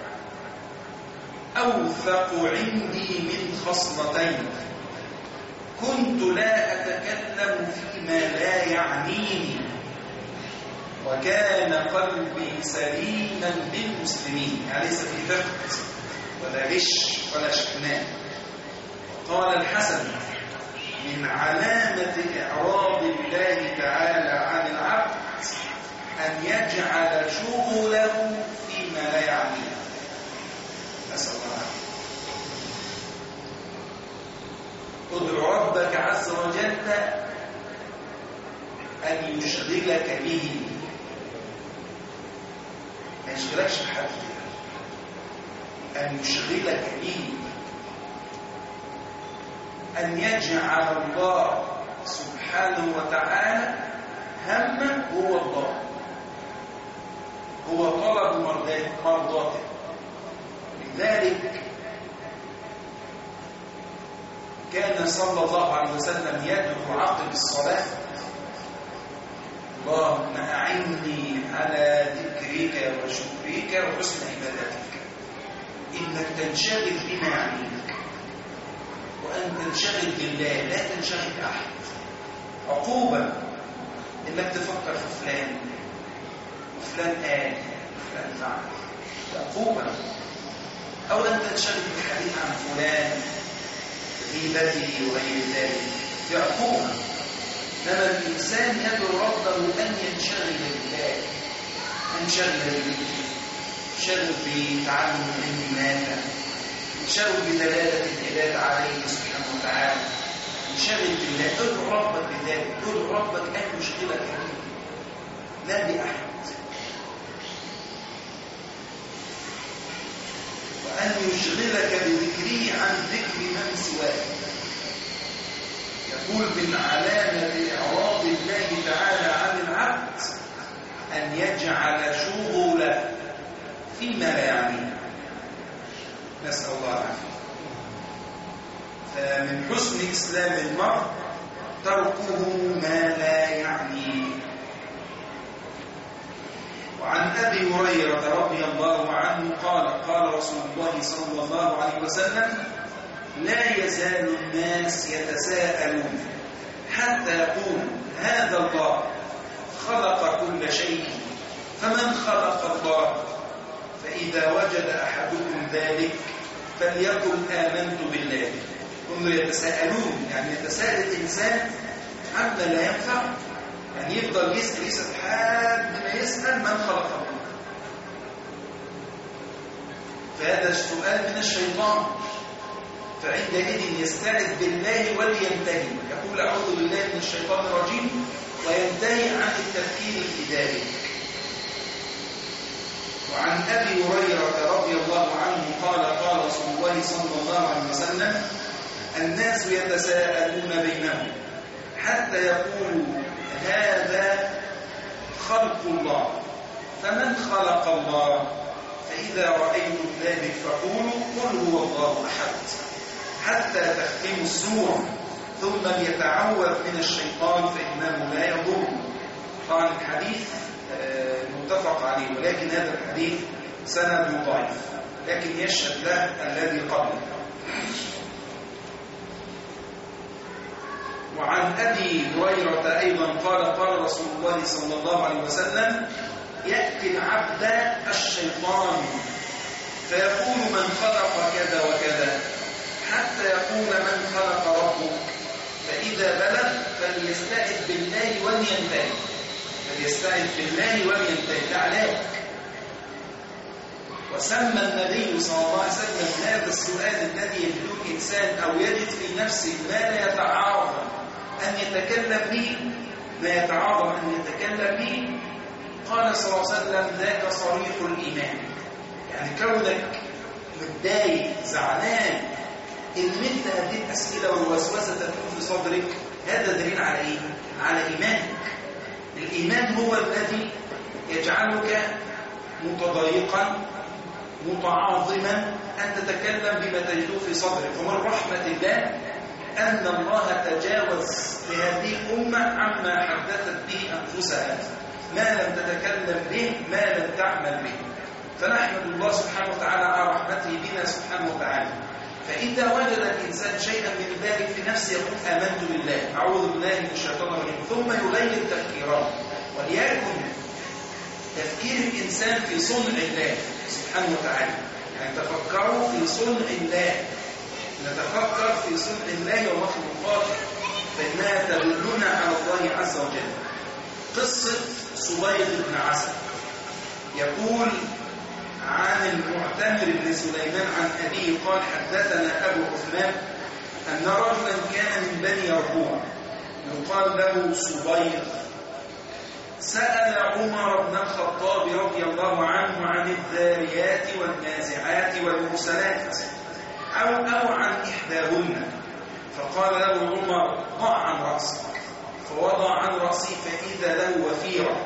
أوثق عندي من خصلتين كنت لا أتكلم فيما لا يعنيني وكان قلبي سليما بالمسلمين، يعني ليس في فقد ولا غش ولا شكناء. قال الحسن: من علامة إعراض الله تعالى عن العبد أن يجعل شغله فيما لا يعنيه. نسأل الله. ادع ربك عز وجل أن يشغلك به، ما يشغلكش بحد، أن يشغلك به، أن يجعل الله سبحانه وتعالى همه هو الله، هو طلب مرضاته. لذلك كان صلى الله عليه وسلم يدعو عقب الصلاة: اللهم أعني على ذكرك وشكرك وحسن عبادتك. إنك تنشغل بما يعنيك، وأن تنشغل بالله، لا تنشغل بأحد. عقوبة إنك تفكر في فلان وفلان قال وفلان فعل، عقوبة. أو أن تنشغل بالحديث عن فلان غيبته وغير ذلك، في عقوبة. إنما الإنسان يدعو ربه أن ينشغل بالله، ينشغل بالله، ينشغل بتعلم العلم نافع، ينشغل بدلالة العباد عليه سبحانه وتعالى، ينشغل بالله. ادعو ربك بذلك، ادعو ربك أن يشغلك به، لا بأحد. وأن يشغلك بذكره عن ذكر من سواه. يقول: من علامة إعراض الله تعالى عن العبد أن يجعل شغله فيما لا يعنيه. نسأل الله العافية. فمن حسن إسلام المرء تركه ما لا يعنيه. وعن أبي هريرة رضي الله عنه قال: قال رسول الله صلى الله عليه وسلم: لا يزال الناس يتساءلون حتى يقول هذا الله خلق كل شيء فمن خلق الله؟ فإذا وجد أحدكم ذلك فليقل آمنت بالله. هم يتساءلون، يعني يتساءل الإنسان عما لا ينفع، يعني يفضل يسأل يسأل لحد ما يسأل من خلق الله. فهذا السؤال من الشيطان، فعندئذ يستعذ بالله ولينتهي، يقول أعوذ بالله من الشيطان الرجيم وينتهي عن التفكير في ذلك. وعن أبي هريرة رضي الله عنه قال: قال رسول الله صلى الله عليه وسلم: الناس يتساءلون بينهم حتى يقولوا هذا خلق الله فمن خلق الله؟ فإذا رأيتم ذلك فقولوا قل هو الله أحد حتى تختموا السورة ثم يتعوذ من الشيطان فإنه لا يضر. طبعا الحديث متفق عليه، ولكن هذا الحديث سند ضعيف، لكن يشهد له الذي قبله. وعن أبي هريرة أيضا قال: قال رسول الله صلى الله عليه وسلم: يأتي العبد الشيطان فيقول من خلق كذا وكذا حتى يقول من خلق ربك؟ فإذا بلغ فليستعذ بالله ولينتهي، فليستعذ بالله ولينتهي. ده علاج. وسمى النبي صلى الله عليه وسلم هذا السؤال الذي يجده الإنسان أو يجد في نفسه ما لا يتعارض أن يتكلم به، ما يتعارض أن يتكلم به، قال صلى الله عليه وسلم: ذاك صريح الإيمان. يعني كونك متضايق زعلان إن مثل هذه الأسئلة والوسوسة تكون في صدرك، هذا دليل على إيه؟ على إيمانك. الإيمان هو الذي يجعلك متضايقا متعاظما أن تتكلم بما تجده في صدرك. ومن رحمة الله أن الله تجاوز لهذه الأمة عما حدثت به أنفسها، ما لم تتكلم به، ما لم تعمل به. فنحمد الله سبحانه وتعالى على رحمته بنا سبحانه وتعالى. فإذا وجد الإنسان شيئا من ذلك في نفسه يقول آمنت بالله، أعوذ بالله من الشيطان الرجيم، ثم يغير تفكيره. وليكن تفكير الإنسان في صنع الله سبحانه وتعالى. يعني تفكروا في صنع الله، نتفكر في صنع الله ومخلوقاته فإنها تدلنا على الله عز وجل. قصة صبيغ بن عسل، يقول عن المعتمر بن سليمان عن أبيه قال حدثنا أبو عثمان أن رجلا كان من بني يربوع يقال له صبيغ سأل عمر بن الخطاب رضي الله عنه عن الذاريات والنازعات والمرسلات أو, أو عن إحداهن، فقال له عمر ضع عن رأسك، فوضع عن رأسي فإذا له وفيرة،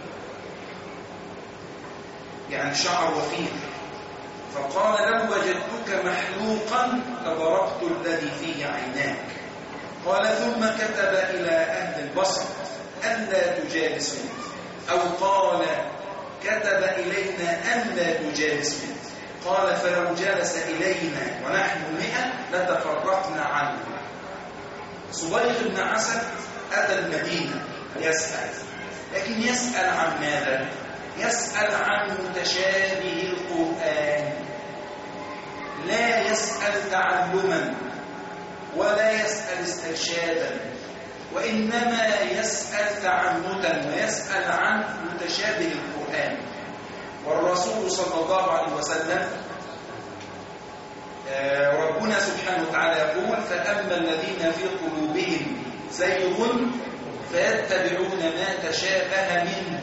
يعني شعر وفير، فقال له وجدتك محلوقا لضربت الذي فيه عيناك. قال ثم كتب إلى أهل البصر ألا تجالسوا، أو قال كتب إلينا ألا تجالسوا، قال فلو جلس إلينا ونحن مئة لتفرقنا عنه. صبيغ بن عسل أتى المدينة يسأل، لكن يسأل عن ماذا؟ يسأل عن متشابه القرآن، لا يسأل تعلما ولا يسأل استرشادا، وإنما يسأل تعنتا ويسأل عن متشابه القرآن. والرسول صلى الله عليه وسلم ربنا سبحانه وتعالى يقول فأما الذين في قلوبهم زيغ فيتبعون ما تشابه منه.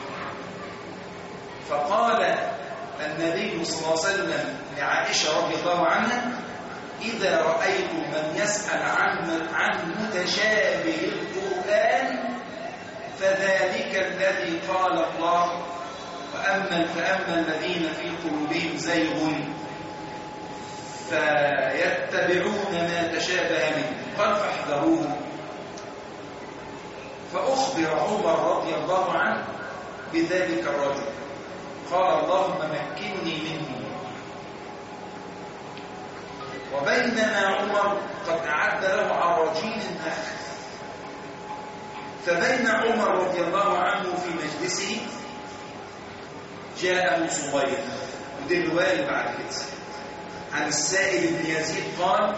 فقال النبي صلى الله عليه وسلم لعائشة رضي الله عنها إذا رأيت من يسأل عن عن متشابه القرآن فذلك الذي قال الله وأما فأما الذين في قلوبهم زيغ فيتبعون ما تشابه منه قال فاحذروه. فأخبر عمر رضي الله عنه بذلك الرجل، قال اللهم مكنني منه. وبينما عمر قد أعد له عراجين النخل، فبين عمر رضي الله عنه في مجلسه جاءه صبيغ، ودي الرواية بعد كده عن السائب بن يزيد قال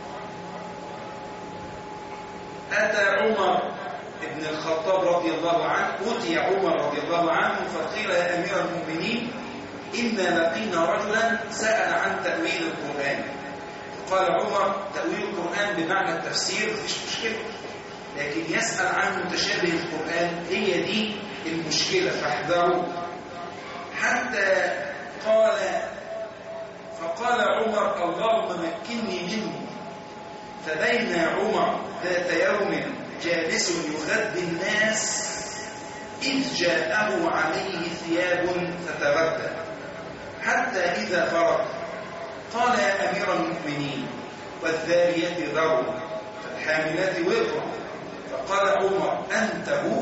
أتى عمر ابن الخطاب رضي الله عنه أتي عمر رضي الله عنه فقيل يا أمير المؤمنين إنا لقينا رجلا سأل عن تأويل القرآن. قال عمر تأويل القرآن بمعنى التفسير مفيش مشكلة، لكن يسأل عن متشابه القرآن هي دي المشكلة، فاحذروا. حتى قال فقال عمر اللهم مكنني منه. فبين عمر ذات يوم جالس يغذي الناس إذ جاءه عليه ثياب فتردى، حتى إذا فرغ قال يا أمير المؤمنين والذاريات ذروا فالحاملات وقرا. فقال عمر أنت هو؟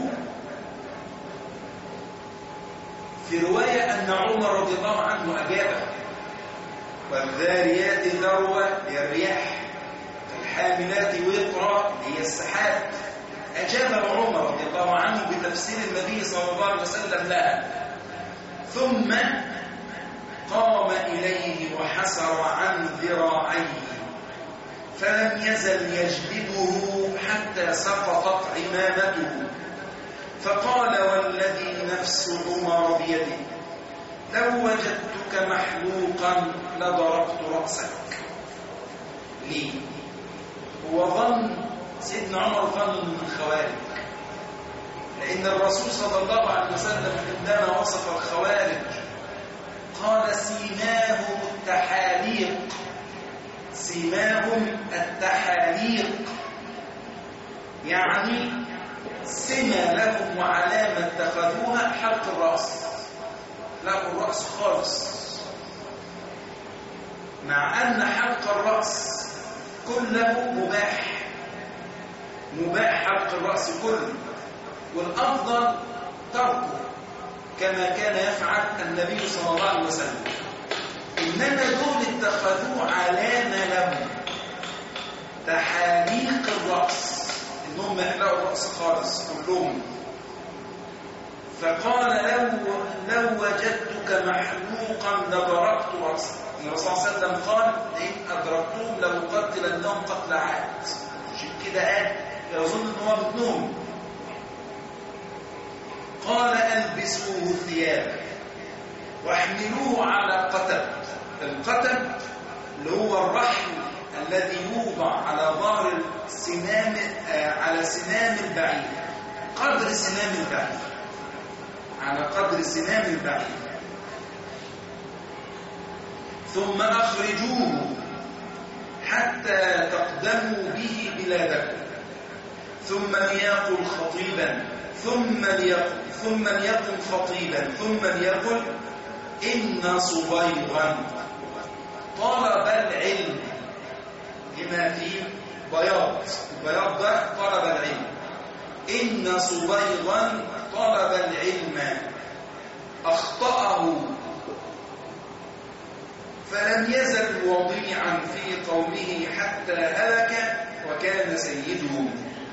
في رواية أن عمر رضي الله عنه أجابه والذاريات ذروة هي الرياح، الحاملات وقرا هي السحاب. أجاب عمر رضي الله عنه بتفسير النبي صلى الله عليه وسلم لها، ثم قام إليه وحسر عن ذراعيه فلم يزل يجلبه حتى سقطت عمامته، فقال والذي نفس عمر بيده لو وجدتك محلوقا لضربت رأسك. ليه؟ هو ظن سيدنا عمر ظن من الخوارج، لأن الرسول صلى الله عليه وسلم عندما وصف الخوارج قال سيماهم التحاليق، سيماهم التحاليق يعني سمة لهم وعلامة اتخذوها حلق الرأس، حلق الرأس خالص، مع أن حلق الرأس كله مباح، مباح حلق الرأس كله، والأفضل تركه كما كان يفعل النبي صلى الله عليه وسلم. إنما دول اتخذوه علامة لهم تحاليق الرأس، إنهم يحلقوا الرأس خالص كلهم. فقال لو لو وجدتك محلوقا لضربت رأسك. النبي صلى الله عليه وسلم قال إن أدركتهم لأقتلنهم قتل عاد. عشان كده قال يظن ان هو مجنون. قال ألبسوه ثيابا واحملوه على قتب. القتب اللي هو الرحل الذي يوضع على ظهر السنام على سنام البعير، قدر سنام البعير، على قدر سنام البعير. ثم أخرجوه حتى تقدموا به بلادكم، ثم ليقل خطيبا ثم ليقل ثم ليقل خطيبا ثم ليقل إن صبيغا طلب العلم لما فيه بياض. البياض ده طلب العلم. إن صبيغا طلب العلم أخطأه فلم يزل وضيعا في قومه حتى هلك وكان سيدهم.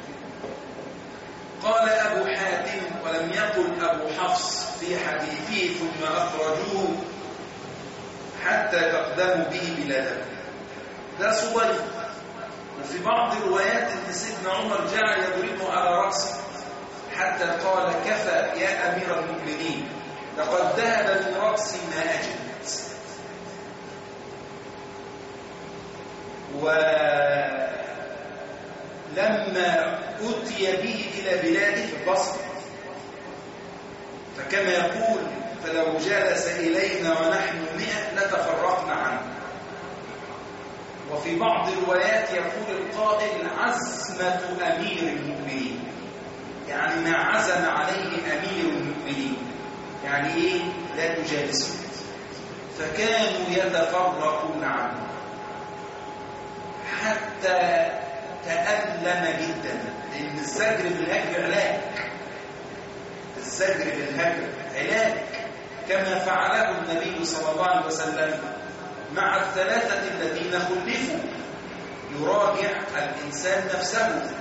قال أبو حاتم ولم يقل أبو حفص في حديثه ثم أخرجوه حتى تقدموا به بلاده. ده صبيغ. وفي بعض الروايات ان سيدنا عمر جعل يضربه على رأسه حتى قال كفى يا أمير المؤمنين لقد ذهب من رأسي ما أجد. ولما أتي به إلى بلاده في البصره فكما يقول فلو جلس إلينا ونحن مئة لتفرقنا عنه. وفي بعض الروايات يقول القائل عزمة أمير المؤمنين، يعني ما عزم عليه أمير المؤمنين، يعني إيه؟ لا تجالسه. فكانوا يتفرقون عنه حتى تألم جدا، لأن الزجر بالهجر علاج. الزجر بالهجر علاج كما فعله النبي صلى الله عليه وسلم مع الثلاثة الذين خلفوا. يراجع الإنسان نفسه.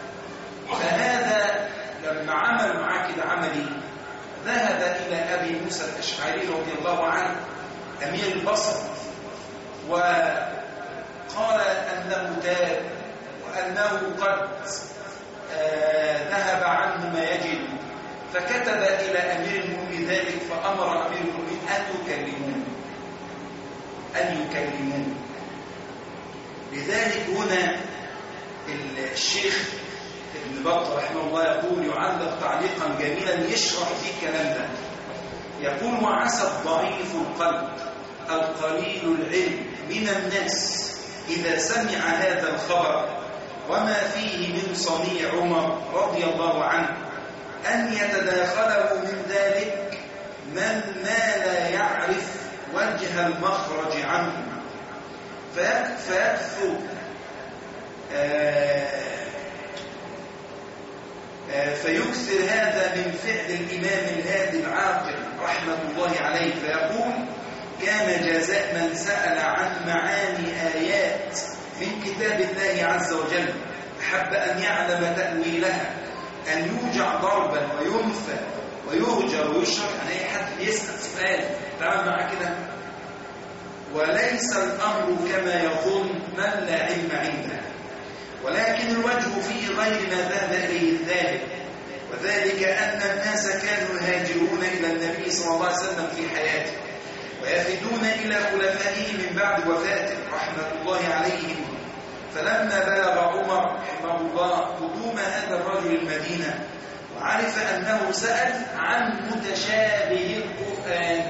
فهذا لما عمل معاه كده عملي ذهب إلى أبي موسى الأشعري رضي الله عنه أمير البصره وقال أنه تاب وأنه قد آه ذهب عنه ما يجد. فكتب إلى أمير المؤمنين ذلك فأمر أمير المؤمنين أن يكلموه أن يكلموه لذلك هنا الشيخ ابن بطة رحمه الله يقول يعلق تعليقا جميلا يشرح فيه الكلام ده. يقول وعسى الضعيف القلب القليل العلم من الناس إذا سمع هذا الخبر وما فيه من صنيع عمر رضي الله عنه أن يتداخله من ذلك من ما لا يعرف وجه المخرج عنه فيكثر آه آه فيكثر هذا من فعل الإمام الهادي العاقل رحمة الله عليه. فيقول كان جزاء من سأل عن معاني آيات من كتاب الله عز وجل أحب أن يعلم تأويلها أن يوجع ضربا وينفى ويهجر ويشرح. يعني أي حد يسأل سؤال تعال معه كده. وليس الأمر كما يظن من لا علم عنده، ولكن الوجه فيه غير ما ذهب إليه الذاهب، وذلك أن الناس كانوا يهاجرون إلى النبي صلى الله عليه وسلم في حياته ويفدون إلى خلفائه من بعد وفاته رحمة الله عليهم. فلما بلغ عمر رحمه الله قدوم هذا الرجل المدينة وعرف أنه سأل عن متشابه القرآن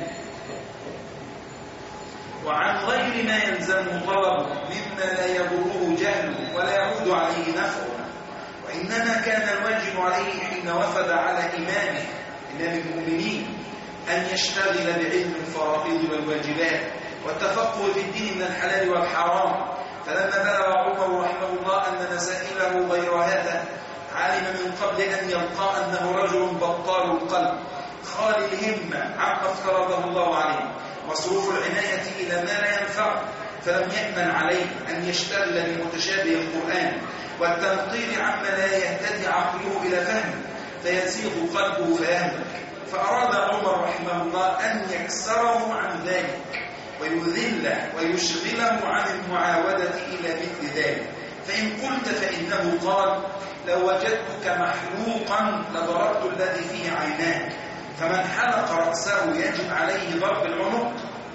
وعن غير ما يلزم طلب مما لا يضره جهله ولا يعود عليه نفعه، وإنما كان الواجب عليه حين وفد على إمامه إمام المؤمنين أن يشتغل بعلم الفرائض والواجبات والتفقه في الدين من الحلال والحرام. فلما بلغ عمر رحمه الله أن مسائله غير هذا علم من قبل أن يلقى أنه رجل بطال القلب خالي الهمة عما افترضه الله عليه مصروف العناية إلى ما لا ينفع، فلم يأمن عليه أن يشتغل بمتشابه القرآن والتنقيل عما لا يهتدي عقله إلى فهمه فيزيغ قلبه فيهلك. فأراد عمر رحمه الله أن يكسره عن ذلك ويذله ويشغله عن المعاودة إلى مثل ذلك. فإن قلت فإنه قال: لو وجدتك محلوقا لضربت الذي فيه عيناك، فمن حلق رأسه يجب عليه ضرب العنق.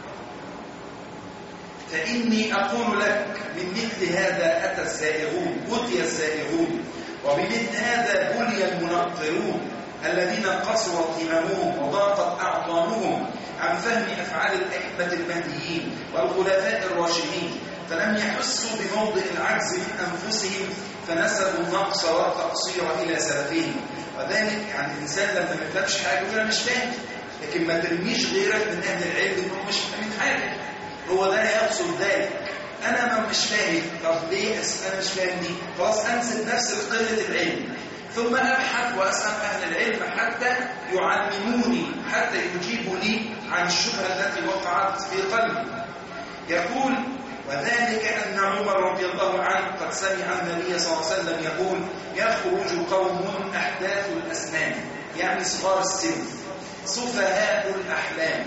فإني أقول لك: من مثل هذا أتى السائغون أتي السائغون، وبمثل هذا بلي المنقرون الذين قصرت هممهم وضاقت أعطانهم عن فهم أفعال الأئمة المهديين والخلفاء الراشدين، فلم يحسوا بموضع العجز من أنفسهم فنسبوا النقص والتقصير إلى سلفهم. وذلك يعني الإنسان لما ما يفهمش حاجة يقول أنا مش فاهم، لكن ما ترميش غيرك من أهل العلم إنهم مش فاهمين حاجة. هو ده يقصد ذلك. أنا ما مش فاهم، طب ليه أنا مش فاهم دي؟ خلاص أنسب نفسي لقلة العلم، ثم أبحث وأسأل أهل العلم حتى يعلموني، حتى يجيبوا لي عن الشبهة التي وقعت في قلبي. يقول: وذلك أن عمر رضي الله عنه قد سمع النبي صلى الله عليه وسلم يقول: يخرج قوم أحداث الأسنان، يعني صغار السن، سفهاء الأحلام،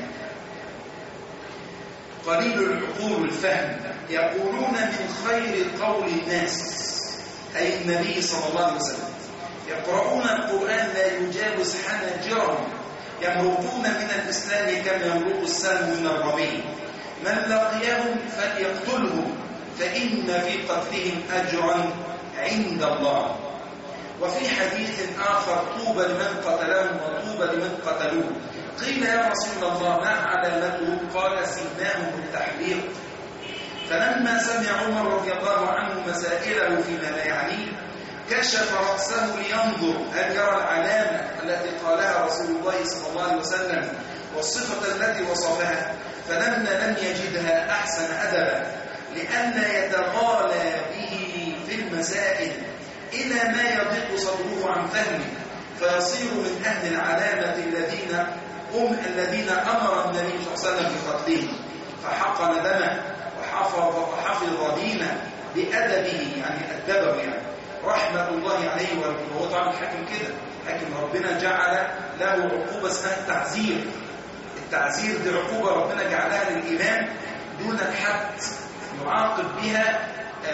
قليل العقول والفهم، يقولون من خير قول الناس، أي النبي صلى الله عليه وسلم، يقرؤون القرآن لا يجاوز حناجرهم، يمرقون من الإسلام كما يمرق السهم من الرمي، من لقيهم فليقتلهم فإن في قتلهم أجرا عند الله. وفي حديث آخر: طوبى لمن قتلهم وطوبى لمن قتلوه. قيل: يا رسول الله ما علامته؟ قال: سيماهم التحليق. فلما سمع عمر رضي الله عنه مسائله فيما لا يعنيه كشف رأسه لينظر هل يرى العلامة التي قالها رسول الله صلى الله عليه وسلم والصفة التي وصفها، فلما لم يجدها أحسن أدبا لئلا يتغالى به في المسائل إلى ما يضيق صدره عن فهمه فيصير من أهل العلامة الذين هم الذين أمر النبي صلى الله عليه وسلم بقتلهم، فحقن دمه وحفظ وحفظ دينه بأدبه، يعني أدبه يعني رحمة الله عليه. وهو طبعا الحاكم كده، حاكم ربنا جعل له عقوبة اسمها التعزير. التعزير دي عقوبة ربنا جعلها للإمام دون الحد، يعاقب بها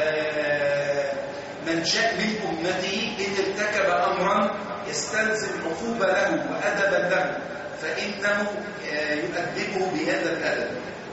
من شاء من أمته إن ارتكب أمرا يستلزم عقوبة له وأدبا له، فإنه يؤدبه بهذا الأدب.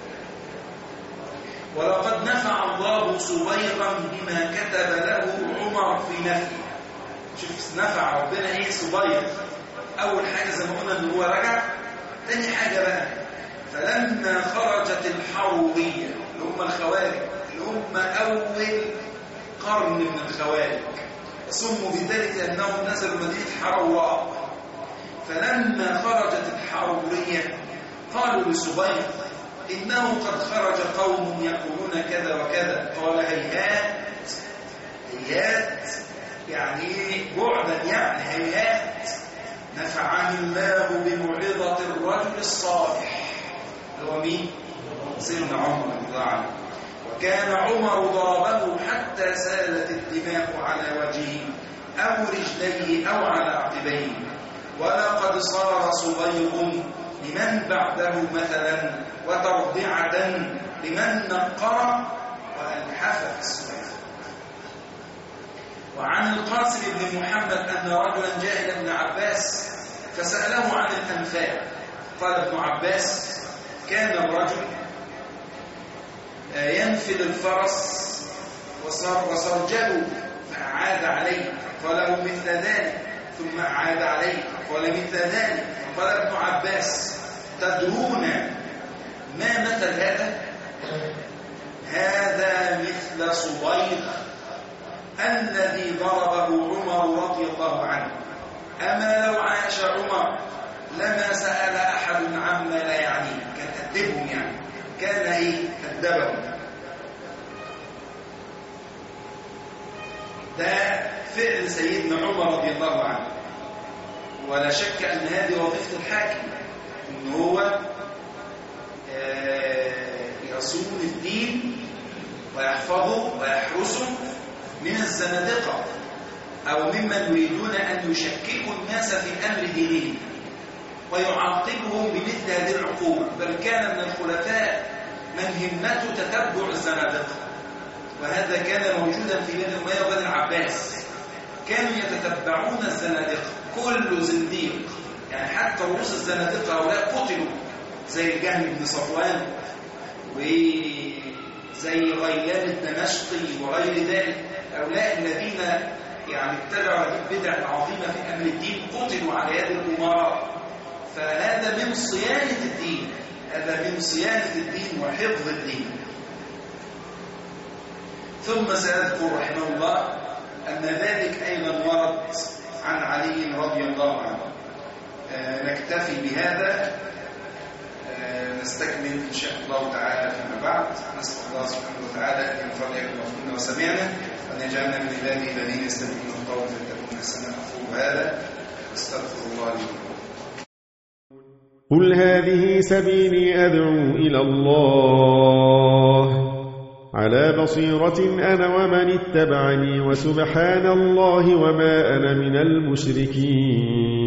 ولقد نفع الله صبيغا بما كتب له عمر في نفيه. شوف نفع ربنا ايه صبيغ. اول حاجه زي ما قلنا ان هو رجع. ثاني حاجه بقى فلما خرجت الحرويه اللي هم الخوارج، اللي هم اول قرن من الخوارج، سموا بذلك لانهم نزلوا مدينه حروراء. فلما خرجت الحروريه قالوا لصبيغ: إنه قد خرج قوم يقولون كذا وكذا. قال: هيهات هيهات، يعني بعدا، يعني هيهات. نفعني الله بموعظة الرجل الصالح، اللي هو مين؟ سيدنا عمر رضي الله عنه. وكان عمر ضربه حتى سالت الدماء على وجهه أو رجليه أو على عقبيه. ولقد صار صبيغ لمن بعده مثلا وترضعة لمن نقر وألحف السؤال. وعن القاسم بن محمد أن رجلا جاء إلى ابن عباس فسأله عن الأنفال. قال ابن عباس: كان الرجل ينفل الفرس وسرجه فأعاد عليه، قال له مثل ذلك، ثم أعاد عليه، قال مثل ذلك. قال ابن عباس: تدرون ما مثل هذا؟ هذا مثل صبيغ الذي ضربه عمر رضي الله عنه. أما لو عاش عمر لما سأل أحد عما لا يعنيه. كان أدبهم، يعني كان إيه؟ أدبهم. ده فعل سيدنا عمر رضي الله عنه، ولا شك أن هذه وظيفة الحاكم، إن هو يصون الدين ويحفظه ويحرسه من الزنادقة أو ممن يريدون أن يشككوا الناس في أمر دينهم. ويعاقبهم بمثل هذه العقوبة. بل كان من الخلفاء من همته تتبع الزنادقة، وهذا كان موجودا في بني أمية وبني العباس. كانوا يتتبعون الزنادقة، كل زنديق، يعني حتى رؤوس الزنادقة هؤلاء قتلوا، زي الجهم بن صفوان وزي غيلان الدمشقي وغير ذلك. هؤلاء الذين يعني اتبعوا هذه البدع العظيمة في أمر الدين قتلوا على يد الأمراء. فهذا من صيانة الدين، هذا من صيانة الدين وحفظ الدين. ثم سيذكر رحمه الله أن ذلك أيضا ورد عن علي رضي الله عنه. آه نكتفي بهذا، آه نستكمل إن شاء الله تعالى فيما بعد. نسأل الله سبحانه وتعالى أن ينفع بما قلنا وسمعنا، وأن يجعلنا من عباده الذين يستمعون القول فيتبعون أحسنه. أقول هذا واستغفر الله لي ولكم. قل هذه سبيلي أدعو إلى الله على بصيرة أنا ومن اتبعني، وسبحان الله وما أنا من المشركين.